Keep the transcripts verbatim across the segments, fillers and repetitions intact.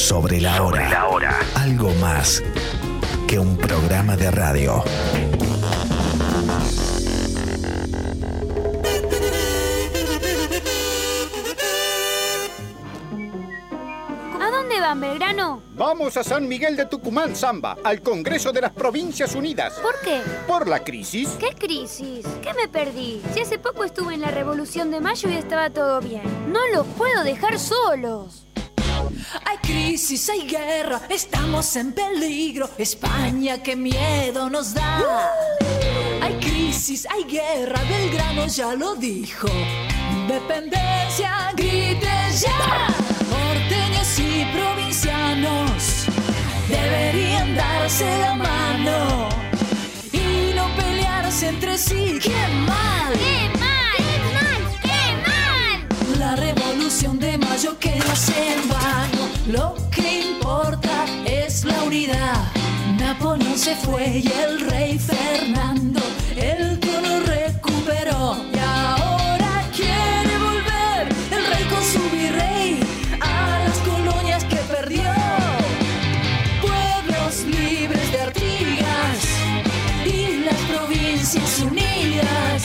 Sobre la hora. Sobre la hora. Algo más que un programa de radio. ¿A dónde van, Belgrano? Vamos a San Miguel de Tucumán, Samba, al Congreso de las Provincias Unidas. ¿Por qué? ¿Por la crisis? ¿Qué crisis? ¿Qué me perdí? Si hace poco estuve en la Revolución de Mayo y estaba todo bien. No los puedo dejar solos. Hay crisis, hay guerra, estamos en peligro. España, qué miedo nos da. Hay crisis, hay guerra, Belgrano ya lo dijo. Independencia, griten ya. Porteños y provincianos deberían darse la mano y no pelearse entre sí. ¡Qué mal! ¡Qué mal! ¡Qué mal! ¡Qué mal! La Revolución de Mayo que no se en vano. Lo que importa es la unidad. Napoleón se fue y el rey Fernando el trono recuperó. Y ahora quiere volver el rey con su virrey a las colonias que perdió. Pueblos libres de Artigas y las provincias unidas.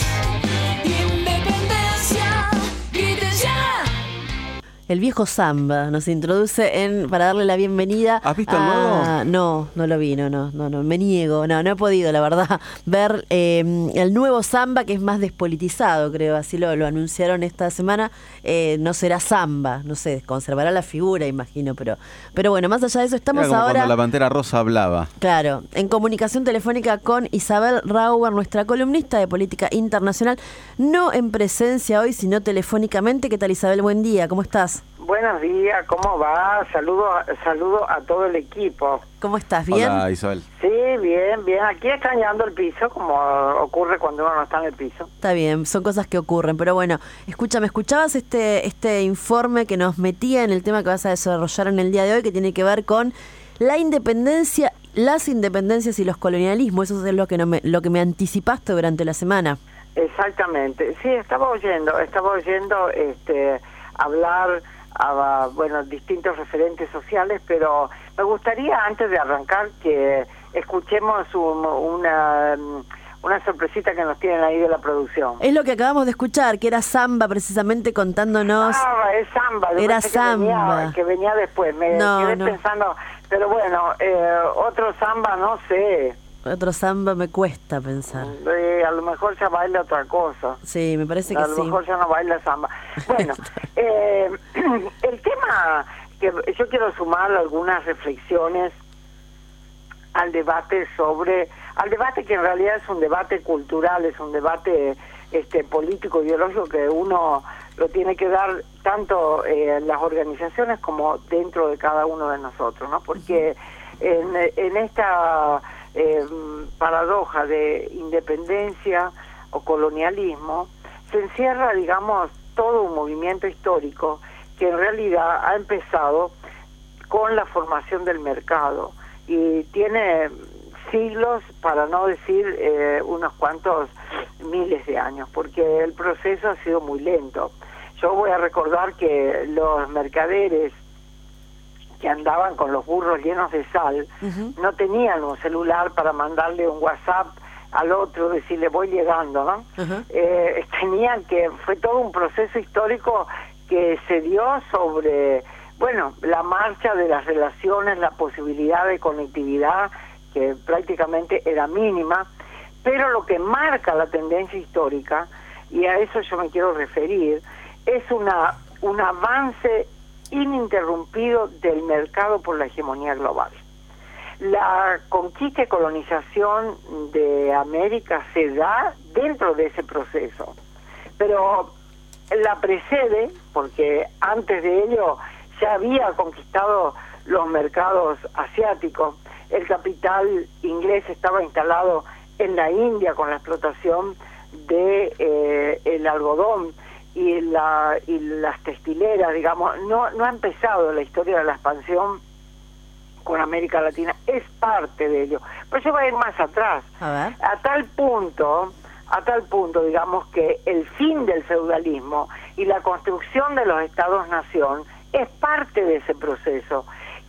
Independencia, griten ya. El viejo samba nos introduce en para darle la bienvenida. ¿Has visto a... el nuevo? No, no lo vi, no, no, no, no, me niego, no, no he podido, la verdad, ver eh, el nuevo samba que es más despolitizado, creo, así lo, lo anunciaron esta semana. Eh, no será samba, no sé, conservará la figura, imagino, pero, pero bueno, más allá de eso, estamos Era como ahora. cuando la Pantera Rosa hablaba. Claro, en comunicación telefónica con Isabel Rauber, nuestra columnista de política internacional, no en presencia hoy, sino telefónicamente. ¿Qué tal, Isabel? Buen día, ¿cómo estás? Buenos días, ¿cómo va? Saludo, saludo a todo el equipo. ¿Cómo estás? ¿Bien? Hola, Isabel. Sí, bien, bien. Aquí extrañando el piso, como ocurre cuando uno no está en el piso. Está bien, son cosas que ocurren, pero bueno, escúchame, ¿escuchabas este este informe que nos metía en el tema que vas a desarrollar en el día de hoy, que tiene que ver con la independencia, las independencias y los colonialismos? Eso es lo que, no me, lo que me anticipaste durante la semana. Exactamente. Sí, estaba oyendo, estaba oyendo este hablar a, bueno, distintos referentes sociales, pero me gustaría, antes de arrancar, que escuchemos un, una... una sorpresita que nos tienen ahí de la producción. Es lo que acabamos de escuchar, que era samba precisamente contándonos. Ah, es samba. Era que samba. Venía, que venía después. Me no, quedé no. pensando, pero bueno, eh, otro samba, no sé. Otro samba me cuesta pensar. Eh, a lo mejor ya baila otra cosa. Sí, me parece que a sí. A lo mejor ya no baila samba. Bueno, eh, el tema que yo quiero sumar algunas reflexiones al debate sobre, al debate que en realidad es un debate cultural, es un debate este político, ideológico, que uno lo tiene que dar tanto eh, en las organizaciones como dentro de cada uno de nosotros, ¿no? Porque en, en esta eh, paradoja de independencia o colonialismo se encierra, digamos, todo un movimiento histórico que en realidad ha empezado con la formación del mercado y tiene siglos, para no decir eh, unos cuantos miles de años, porque el proceso ha sido muy lento. Yo voy a recordar que los mercaderes que andaban con los burros llenos de sal, uh-huh. no tenían un celular para mandarle un WhatsApp al otro, decirle voy llegando, ¿no? Uh-huh. Eh, tenían que, fue todo un proceso histórico que se dio sobre, bueno, la marcha de las relaciones, la posibilidad de conectividad, que prácticamente era mínima, pero lo que marca la tendencia histórica, y a eso yo me quiero referir, es una un avance ininterrumpido del mercado por la hegemonía global. La conquista y colonización de América se da dentro de ese proceso, pero la precede, porque antes de ello ya había conquistado los mercados asiáticos. El capital inglés estaba instalado en la India con la explotación de eh, el algodón y la y las textileras, digamos. No no ha empezado la historia de la expansión con América Latina, es parte de ello. Pero yo voy a ir más atrás. A ver. A tal punto, a tal punto, digamos, que el fin del feudalismo y la construcción de los estados-nación es parte de ese proceso,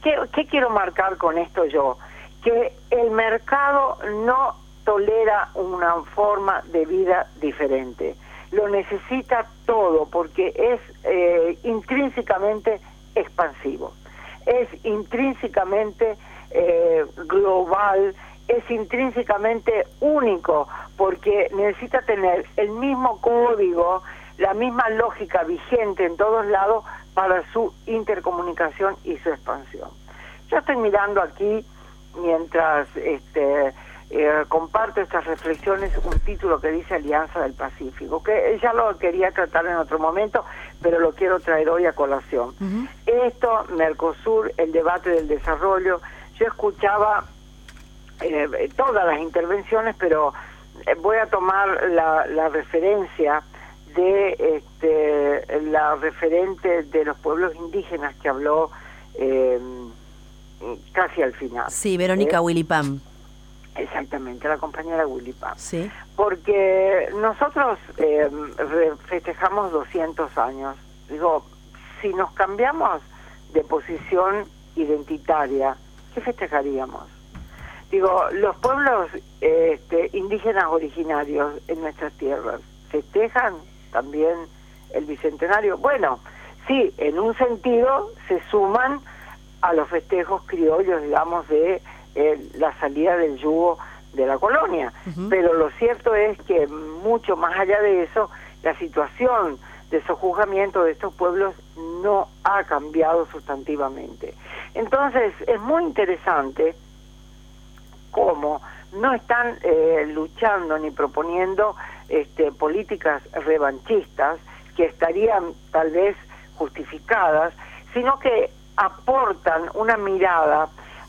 ¿qué, ¿qué quiero marcar con esto yo? Que el mercado no tolera una forma de vida diferente. Lo necesita todo porque es eh, intrínsecamente expansivo, es intrínsecamente eh, global, es intrínsecamente único porque necesita tener el mismo código, la misma lógica vigente en todos lados para su intercomunicación y su expansión. Yo estoy mirando aquí, mientras este, eh, comparto estas reflexiones, un título que dice Alianza del Pacífico, que ya lo quería tratar en otro momento, pero lo quiero traer hoy a colación. Uh-huh. Esto, Mercosur, el debate del desarrollo, yo escuchaba eh, todas las intervenciones, pero eh, voy a tomar la, la referencia de este, la referente de los pueblos indígenas que habló eh, casi al final. Sí, Verónica ¿eh? Wilipam. Exactamente, la compañera Wilipam. Sí. Porque nosotros eh, festejamos doscientos años. Digo, si nos cambiamos de posición identitaria, ¿qué festejaríamos? Digo, los pueblos eh, este, indígenas originarios en nuestras tierras festejan también el bicentenario. Bueno, sí, en un sentido se suman a los festejos criollos, digamos, de eh, la salida del yugo de la colonia. Uh-huh. Pero lo cierto es que mucho más allá de eso, la situación de sojuzgamiento de estos pueblos no ha cambiado sustantivamente. Entonces, es muy interesante cómo no están eh, luchando ni proponiendo este, políticas revanchistas que estarían tal vez justificadas, sino que aportan una mirada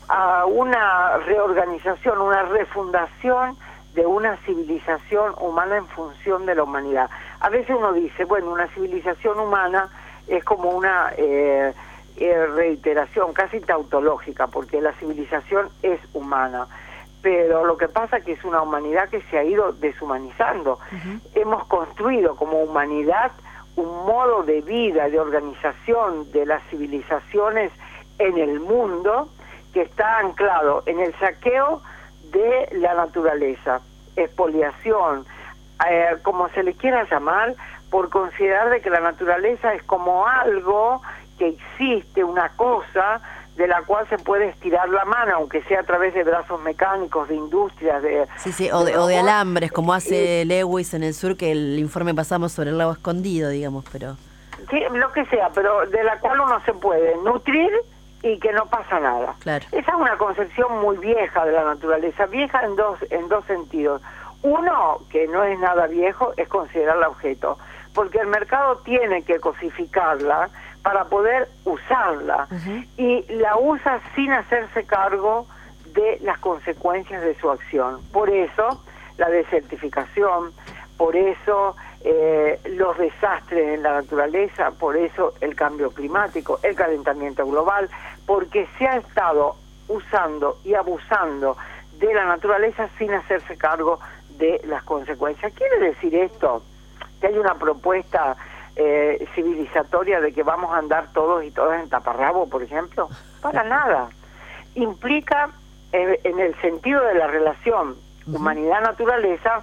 a una reorganización, una refundación de una civilización humana en función de la humanidad. A veces uno dice, bueno, una civilización humana es como una eh, eh, reiteración casi tautológica, porque la civilización es humana, pero lo que pasa es que es una humanidad que se ha ido deshumanizando. Uh-huh. Hemos construido como humanidad un modo de vida, de organización de las civilizaciones en el mundo que está anclado en el saqueo de la naturaleza, expoliación, eh, como se le quiera llamar, por considerar de que la naturaleza es como algo que existe, una cosa de la cual se puede estirar la mano, aunque sea a través de brazos mecánicos, de industrias, de... Sí, sí, o de, de, o de alambres, como hace y, Lewis en el sur, que el informe pasamos sobre el lago escondido, digamos, pero... Sí, lo que sea, pero de la cual uno se puede nutrir y que no pasa nada. Claro. Esa es una concepción muy vieja de la naturaleza, vieja en dos, en dos sentidos. Uno, que no es nada viejo, es considerarla objeto, porque el mercado tiene que cosificarla para poder usarla, uh-huh. y la usa sin hacerse cargo de las consecuencias de su acción. Por eso la desertificación, por eso eh, los desastres en la naturaleza, por eso el cambio climático, el calentamiento global, porque se ha estado usando y abusando de la naturaleza sin hacerse cargo de las consecuencias. ¿Quiere decir esto que hay una propuesta Eh, civilizatoria de que vamos a andar todos y todas en taparrabo, por ejemplo? Para nada. Implica, eh, en el sentido de la relación uh-huh. humanidad-naturaleza,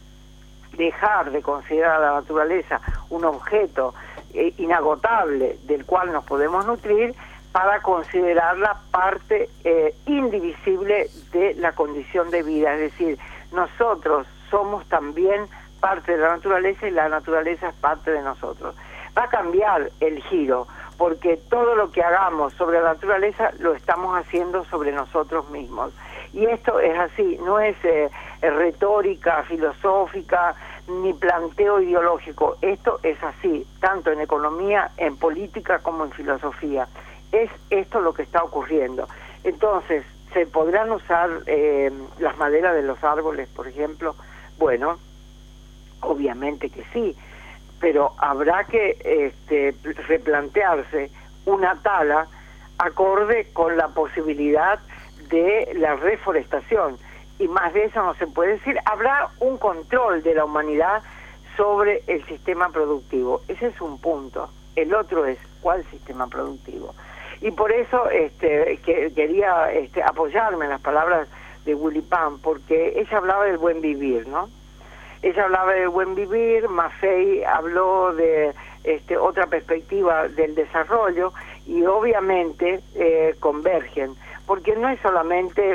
dejar de considerar a la naturaleza un objeto eh, inagotable del cual nos podemos nutrir, para considerarla parte eh, indivisible de la condición de vida. Es decir, nosotros somos también parte de la naturaleza y la naturaleza es parte de nosotros. Va a cambiar el giro, porque todo lo que hagamos sobre la naturaleza lo estamos haciendo sobre nosotros mismos. Y esto es así, no es eh, retórica, filosófica, ni planteo ideológico. Esto es así, tanto en economía, en política, como en filosofía. Es esto lo que está ocurriendo. Entonces, ¿se podrán usar eh, las maderas de los árboles, por ejemplo? Bueno, obviamente que sí, pero habrá que este, replantearse una tala acorde con la posibilidad de la reforestación, y más de eso no se puede decir. Habrá un control de la humanidad sobre el sistema productivo, ese es un punto. El otro es, ¿cuál sistema productivo? Y por eso este, que, quería este, apoyarme en las palabras de Willy Pam, porque ella hablaba del buen vivir, ¿no? Ella hablaba del buen vivir, Maffei habló de este, otra perspectiva del desarrollo, y obviamente eh, convergen, porque no es solamente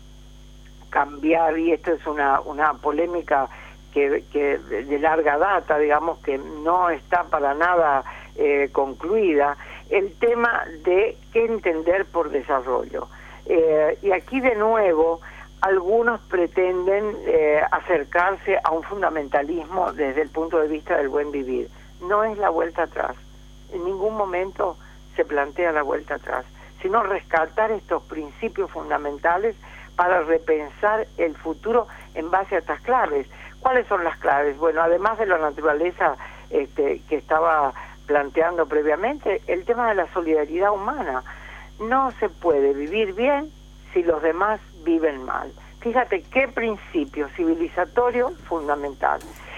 cambiar, y esto es una, una polémica que, que de larga data, digamos, que no está para nada eh, concluida, el tema de qué entender por desarrollo. Eh, y aquí de nuevo algunos pretenden eh, acercarse a un fundamentalismo desde el punto de vista del buen vivir. No es la vuelta atrás, en ningún momento se plantea la vuelta atrás, sino rescatar estos principios fundamentales para repensar el futuro en base a estas claves. ¿Cuáles son las claves? Bueno, además de la naturaleza este, que estaba planteando previamente, el tema de la solidaridad humana. No se puede vivir bien si los demás viven mal. Fíjate qué principio civilizatorio fundamental.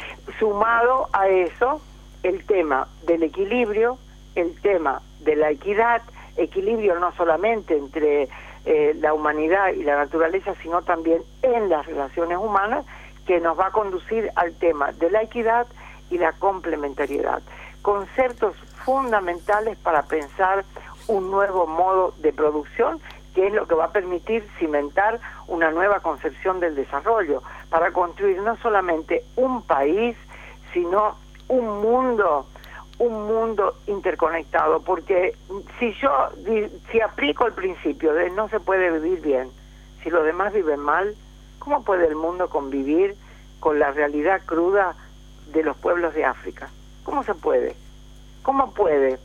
Sumado a eso, el tema del equilibrio, el tema de la equidad, equilibrio no solamente entre eh, la humanidad y la naturaleza, sino también en las relaciones humanas, que nos va a conducir al tema de la equidad y la complementariedad. Conceptos fundamentales para pensar un nuevo modo de producción, que es lo que va a permitir cimentar una nueva concepción del desarrollo, para construir no solamente un país, sino un mundo, un mundo interconectado, porque si yo, si aplico el principio de no se puede vivir bien, si los demás viven mal, ¿cómo puede el mundo convivir con la realidad cruda de los pueblos de África? ¿Cómo se puede? ¿Cómo puede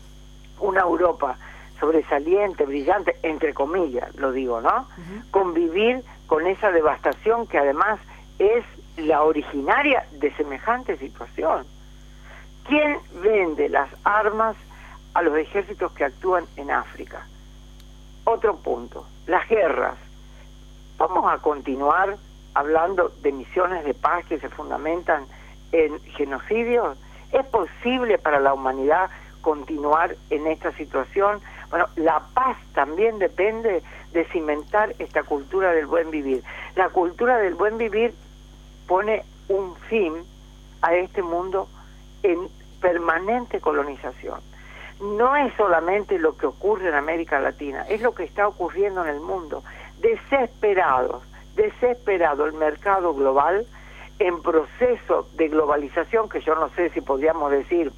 una Europa sobresaliente, brillante, entre comillas, lo digo, ¿no? Uh-huh. Convivir con esa devastación que además es la originaria de semejante situación? ¿Quién vende las armas a los ejércitos que actúan en África? Otro punto, las guerras. ¿Vamos a continuar hablando de misiones de paz que se fundamentan en genocidios? ¿Es posible para la humanidad continuar en esta situación? Bueno, la paz también depende de cimentar esta cultura del buen vivir. La cultura del buen vivir pone un fin a este mundo en permanente colonización. No es solamente lo que ocurre en América Latina, es lo que está ocurriendo en el mundo. Desesperados, desesperado el mercado global, en proceso de globalización, que yo no sé si podríamos decir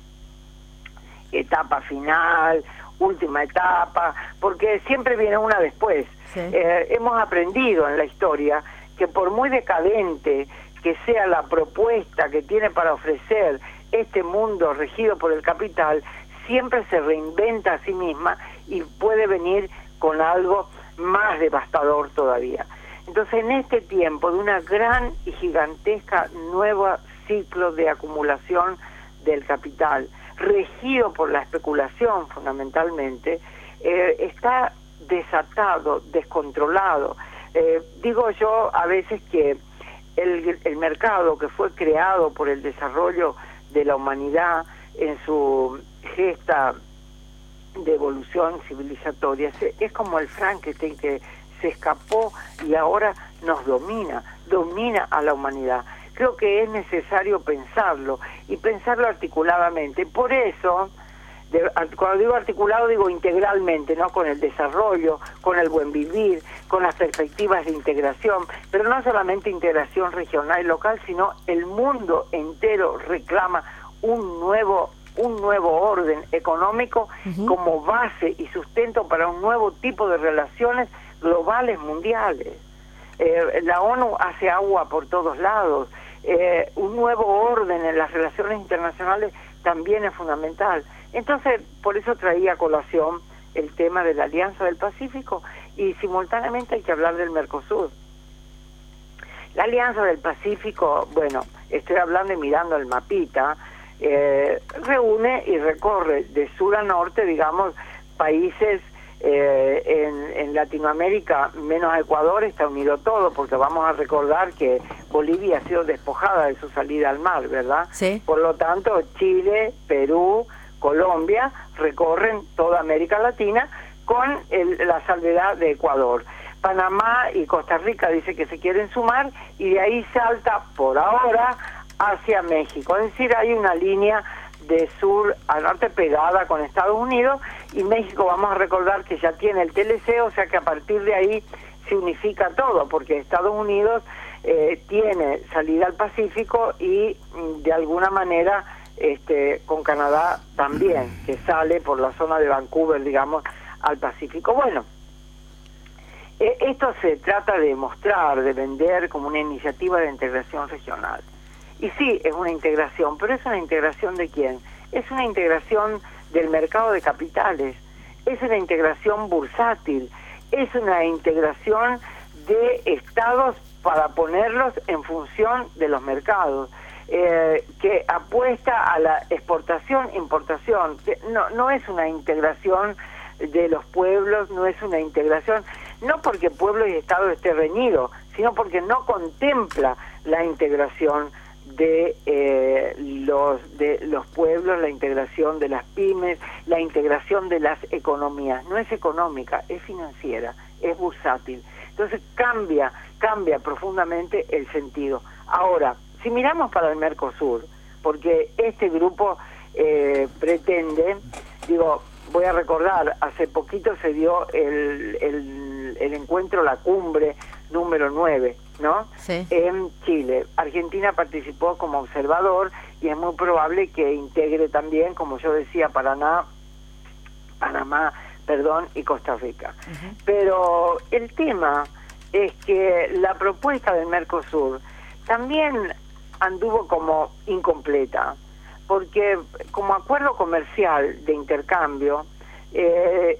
etapa final, última etapa, porque siempre viene una después. Sí. Eh, hemos aprendido en la historia que por muy decadente que sea la propuesta que tiene para ofrecer este mundo regido por el capital, siempre se reinventa a sí misma y puede venir con algo más devastador todavía. Entonces, en este tiempo de una gran y gigantesca nueva ciclo de acumulación del capital, regido por la especulación fundamentalmente, eh, está desatado, descontrolado. Eh, digo yo a veces que el, el mercado que fue creado por el desarrollo de la humanidad en su gesta de evolución civilizatoria es como el Frankenstein que se escapó y ahora nos domina, domina a la humanidad. Creo que es necesario pensarlo y pensarlo articuladamente. Por eso, de, cuando digo articulado digo integralmente, ¿no? Con el desarrollo, con el buen vivir, con las perspectivas de integración, pero no solamente integración regional y local, sino el mundo entero reclama un nuevo un nuevo orden económico uh-huh. como base y sustento para un nuevo tipo de relaciones globales mundiales. Eh, la ONU hace agua por todos lados. Eh, un nuevo orden en las relaciones internacionales también es fundamental. Entonces, por eso traía a colación el tema de la Alianza del Pacífico y simultáneamente hay que hablar del Mercosur. La Alianza del Pacífico, bueno, estoy hablando y mirando el mapita, eh, reúne y recorre de sur a norte, digamos, países eh, en, en Latinoamérica, menos Ecuador, está unido todo, porque vamos a recordar que Bolivia ha sido despojada de su salida al mar, ¿verdad? Sí. Por lo tanto, Chile, Perú, Colombia recorren toda América Latina, con el, la salvedad de Ecuador. Panamá y Costa Rica dice que se quieren sumar y de ahí salta por ahora hacia México. Es decir, hay una línea de sur a norte pegada con Estados Unidos y México, vamos a recordar que ya tiene el T L C, o sea que a partir de ahí se unifica todo, porque Estados Unidos eh, tiene salida al Pacífico y de alguna manera este, con Canadá también, que sale por la zona de Vancouver, digamos, al Pacífico. Bueno, eh, esto se trata de mostrar, de vender como una iniciativa de integración regional. Y sí, es una integración, pero ¿es una integración de quién? Es una integración del mercado de capitales, es una integración bursátil, es una integración de estados para ponerlos en función de los mercados, eh, que apuesta a la exportación, importación. No, no es una integración de los pueblos, no es una integración, no porque pueblo y estado esté reñido, sino porque no contempla la integración de eh, los de los pueblos, la integración de las pymes, la integración de las economías. No es económica, es financiera, es bursátil. Entonces cambia, cambia profundamente el sentido. Ahora, si miramos para el Mercosur, porque este grupo eh, pretende, digo, voy a recordar, hace poquito se dio el, el, el encuentro, la cumbre número nueve, ¿no? Sí. En Chile. Argentina participó como observador y es muy probable que integre también, como yo decía, Paraná, Panamá, perdón, y Costa Rica. Uh-huh. Pero el tema es que la propuesta del Mercosur también anduvo como incompleta, porque como acuerdo comercial de intercambio eh,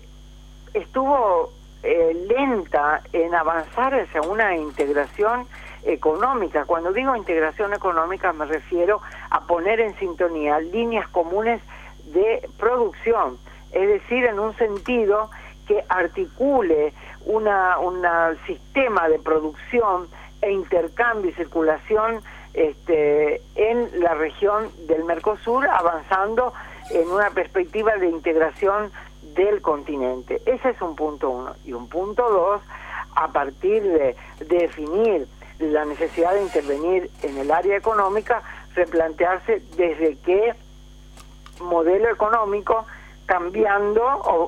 estuvo eh, lenta en avanzar hacia una integración económica. Cuando digo integración económica me refiero a poner en sintonía líneas comunes de producción, es decir, en un sentido que articule una un sistema de producción e intercambio y circulación este, en la región del Mercosur, avanzando en una perspectiva de integración del continente. Ese es un punto uno. Y un punto dos, a partir de, de definir la necesidad de intervenir en el área económica, replantearse desde qué modelo económico, cambiando o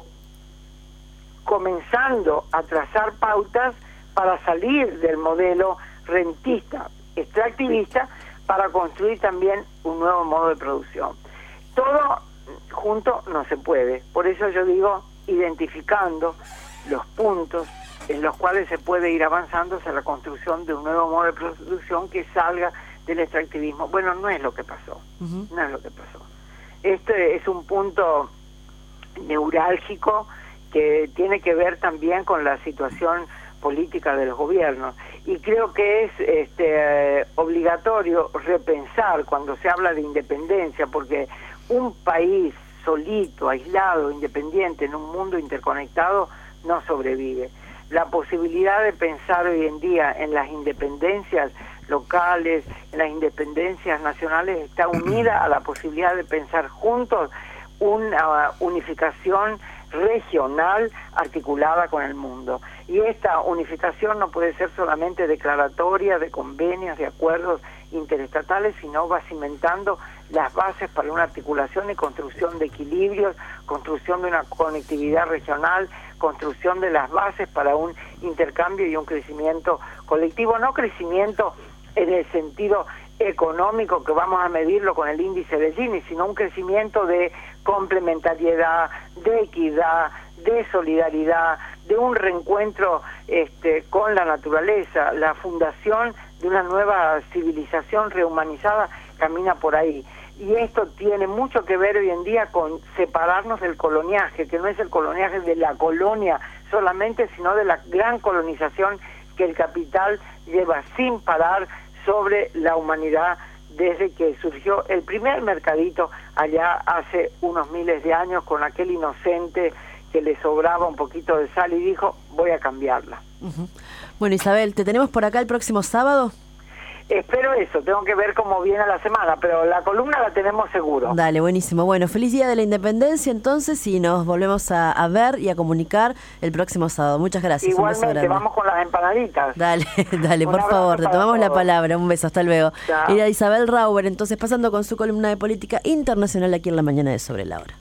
comenzando a trazar pautas para salir del modelo rentista, extractivista, para construir también un nuevo modo de producción. Todo junto no se puede, por eso yo digo, identificando los puntos en los cuales se puede ir avanzando hacia la construcción de un nuevo modo de producción que salga del extractivismo. Bueno, no es lo que pasó, uh-huh. no es lo que pasó. Este es un punto neurálgico que tiene que ver también con la situación política de los gobiernos, y creo que es este, obligatorio repensar cuando se habla de independencia, porque un país solito, aislado, independiente, en un mundo interconectado, no sobrevive. La posibilidad de pensar hoy en día en las independencias locales, en las independencias nacionales, está unida a la posibilidad de pensar juntos una unificación regional articulada con el mundo. Y esta unificación no puede ser solamente declaratoria de convenios, de acuerdos interestatales, sino va cimentando las bases para una articulación y construcción de equilibrios, construcción de una conectividad regional, construcción de las bases para un intercambio y un crecimiento colectivo, no crecimiento en el sentido económico que vamos a medirlo con el índice de Gini, sino un crecimiento de complementariedad, de equidad, de solidaridad, de un reencuentro este, con la naturaleza. La fundación de una nueva civilización rehumanizada camina por ahí. Y esto tiene mucho que ver hoy en día con separarnos del coloniaje, que no es el coloniaje de la colonia solamente, sino de la gran colonización que el capital lleva sin parar sobre la humanidad desde que surgió el primer mercadito allá hace unos miles de años, con aquel inocente que le sobraba un poquito de sal y dijo, voy a cambiarla. Uh-huh. Bueno, Isabel, ¿te tenemos por acá el próximo sábado? espero eso, tengo que ver cómo viene la semana, pero la columna la tenemos seguro. Dale, buenísimo. Bueno, feliz Día de la Independencia entonces y nos volvemos a, a ver y a comunicar el próximo sábado. Muchas gracias. Igualmente, vamos con las empanaditas. Dale, dale, por favor, te tomamos la palabra. Un beso, hasta luego. Chao. Era Isabel Rauber, entonces pasando con su columna de política internacional aquí en la mañana de Sobre la Hora.